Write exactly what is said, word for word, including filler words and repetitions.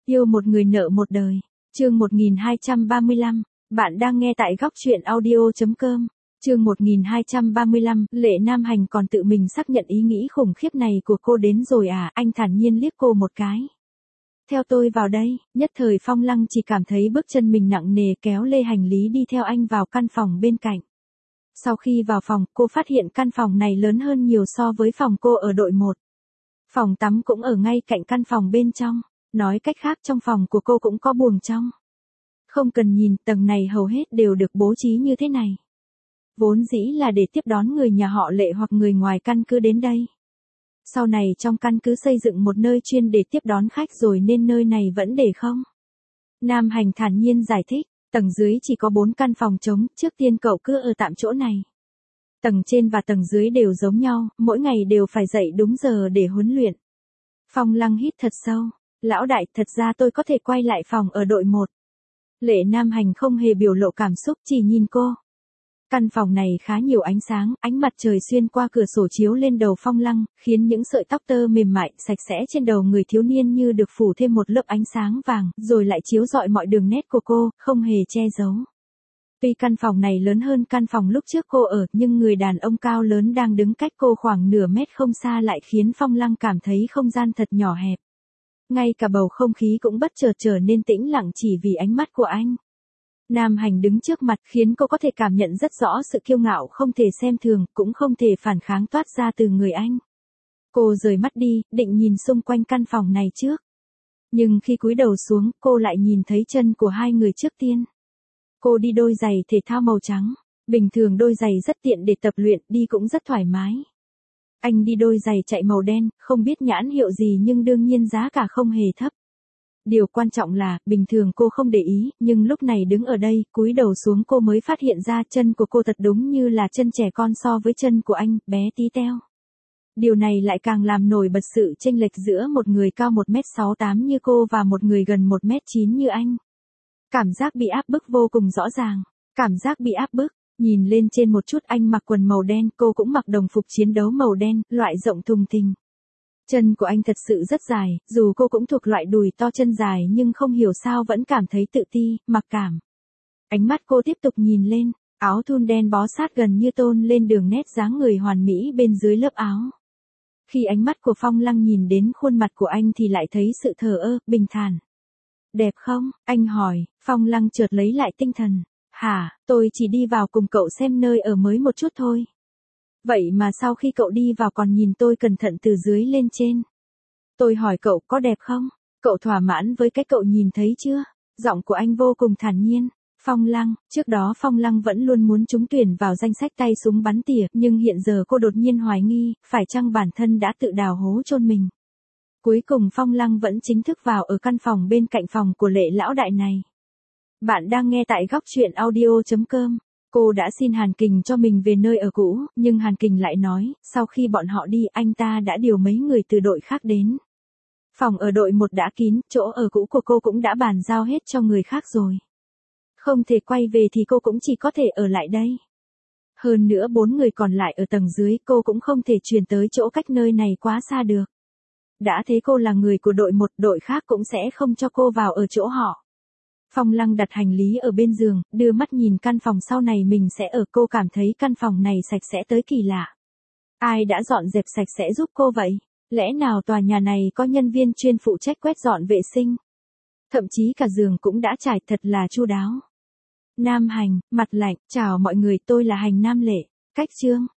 Yêu một người nợ một đời. Chương một nghìn hai trăm ba mươi lăm. Bạn đang nghe tại góc truyện audio.com. Chương một nghìn hai trăm ba mươi lăm. Lệ Nam Hành còn tự mình xác nhận ý nghĩ khủng khiếp này của cô đến rồi à? Anh thản nhiên liếc cô một cái. Theo tôi vào đây. Nhất thời Phong Lăng chỉ cảm thấy bước chân mình nặng nề, kéo lê hành lý đi theo anh vào căn phòng bên cạnh. Sau khi vào phòng, cô phát hiện căn phòng này lớn hơn nhiều so với phòng cô ở đội một. Phòng tắm cũng ở ngay cạnh căn phòng bên trong. Nói cách khác, trong phòng của cô cũng có buồng trong. Không cần nhìn, tầng này hầu hết đều được bố trí như thế này. Vốn dĩ là để tiếp đón người nhà họ Lệ hoặc người ngoài căn cứ đến đây. Sau này trong căn cứ xây dựng một nơi chuyên để tiếp đón khách rồi nên nơi này vẫn để không. Nam Hành thản nhiên giải thích, tầng dưới chỉ có bốn căn phòng trống, trước tiên cậu cứ ở tạm chỗ này. Tầng trên và tầng dưới đều giống nhau, mỗi ngày đều phải dậy đúng giờ để huấn luyện. Phong Lăng hít thật sâu. Lão đại, thật ra tôi có thể quay lại phòng ở đội một. Lệ Nam Hành không hề biểu lộ cảm xúc, chỉ nhìn cô. Căn phòng này khá nhiều ánh sáng, ánh mặt trời xuyên qua cửa sổ chiếu lên đầu Phong Lăng, khiến những sợi tóc tơ mềm mại, sạch sẽ trên đầu người thiếu niên như được phủ thêm một lớp ánh sáng vàng, rồi lại chiếu rọi mọi đường nét của cô, không hề che giấu. Tuy căn phòng này lớn hơn căn phòng lúc trước cô ở, nhưng người đàn ông cao lớn đang đứng cách cô khoảng nửa mét không xa lại khiến Phong Lăng cảm thấy không gian thật nhỏ hẹp. Ngay cả bầu không khí cũng bất chợt trở nên tĩnh lặng chỉ vì ánh mắt của anh. Nam Hành đứng trước mặt khiến cô có thể cảm nhận rất rõ sự kiêu ngạo không thể xem thường, cũng không thể phản kháng toát ra từ người anh. Cô rời mắt đi, định nhìn xung quanh căn phòng này trước. Nhưng khi cúi đầu xuống, cô lại nhìn thấy chân của hai người trước tiên. Cô đi đôi giày thể thao màu trắng. Bình thường đôi giày rất tiện để tập luyện, đi cũng rất thoải mái. Anh đi đôi giày chạy màu đen, không biết nhãn hiệu gì nhưng đương nhiên giá cả không hề thấp. Điều quan trọng là, bình thường cô không để ý, nhưng lúc này đứng ở đây, cúi đầu xuống cô mới phát hiện ra chân của cô thật đúng như là chân trẻ con so với chân của anh, bé tí teo. Điều này lại càng làm nổi bật sự chênh lệch giữa một người cao một mét sáu tám như cô và một người gần một mét chín như anh. Cảm giác bị áp bức vô cùng rõ ràng, cảm giác bị áp bức. Nhìn lên trên một chút, anh mặc quần màu đen, cô cũng mặc đồng phục chiến đấu màu đen, loại rộng thùng thình. Chân của anh thật sự rất dài, dù cô cũng thuộc loại đùi to chân dài nhưng không hiểu sao vẫn cảm thấy tự ti, mặc cảm. Ánh mắt cô tiếp tục nhìn lên, áo thun đen bó sát gần như tôn lên đường nét dáng người hoàn mỹ bên dưới lớp áo. Khi ánh mắt của Phong Lăng nhìn đến khuôn mặt của anh thì lại thấy sự thờ ơ, bình thản. Đẹp không? Anh hỏi. Phong Lăng chợt lấy lại tinh thần. Hả, tôi chỉ đi vào cùng cậu xem nơi ở mới một chút thôi. Vậy mà sau khi cậu đi vào còn nhìn tôi cẩn thận từ dưới lên trên. Tôi hỏi cậu có đẹp không? Cậu thỏa mãn với cái cậu nhìn thấy chưa? Giọng của anh vô cùng thản nhiên. Phong Lăng, trước đó Phong Lăng vẫn luôn muốn trúng tuyển vào danh sách tay súng bắn tỉa, nhưng hiện giờ cô đột nhiên hoài nghi, phải chăng bản thân đã tự đào hố chôn mình. Cuối cùng Phong Lăng vẫn chính thức vào ở căn phòng bên cạnh phòng của Lệ lão đại này. Bạn đang nghe tại góc truyện audio.com. Cô đã xin Hàn Kình cho mình về nơi ở cũ, nhưng Hàn Kình lại nói, sau khi bọn họ đi anh ta đã điều mấy người từ đội khác đến. Phòng ở đội một đã kín, chỗ ở cũ của cô cũng đã bàn giao hết cho người khác rồi. Không thể quay về thì cô cũng chỉ có thể ở lại đây. Hơn nữa bốn người còn lại ở tầng dưới cô cũng không thể chuyển tới chỗ cách nơi này quá xa được. Đã thế cô là người của đội một, đội khác cũng sẽ không cho cô vào ở chỗ họ. Phong Lăng đặt hành lý ở bên giường, đưa mắt nhìn căn phòng sau này mình sẽ ở, cô cảm thấy căn phòng này sạch sẽ tới kỳ lạ. Ai đã dọn dẹp sạch sẽ giúp cô vậy? Lẽ nào tòa nhà này có nhân viên chuyên phụ trách quét dọn vệ sinh? Thậm chí cả giường cũng đã trải thật là chu đáo. Nam Hành, mặt lạnh, chào mọi người, tôi là Hành Nam Lệ. Cách chương.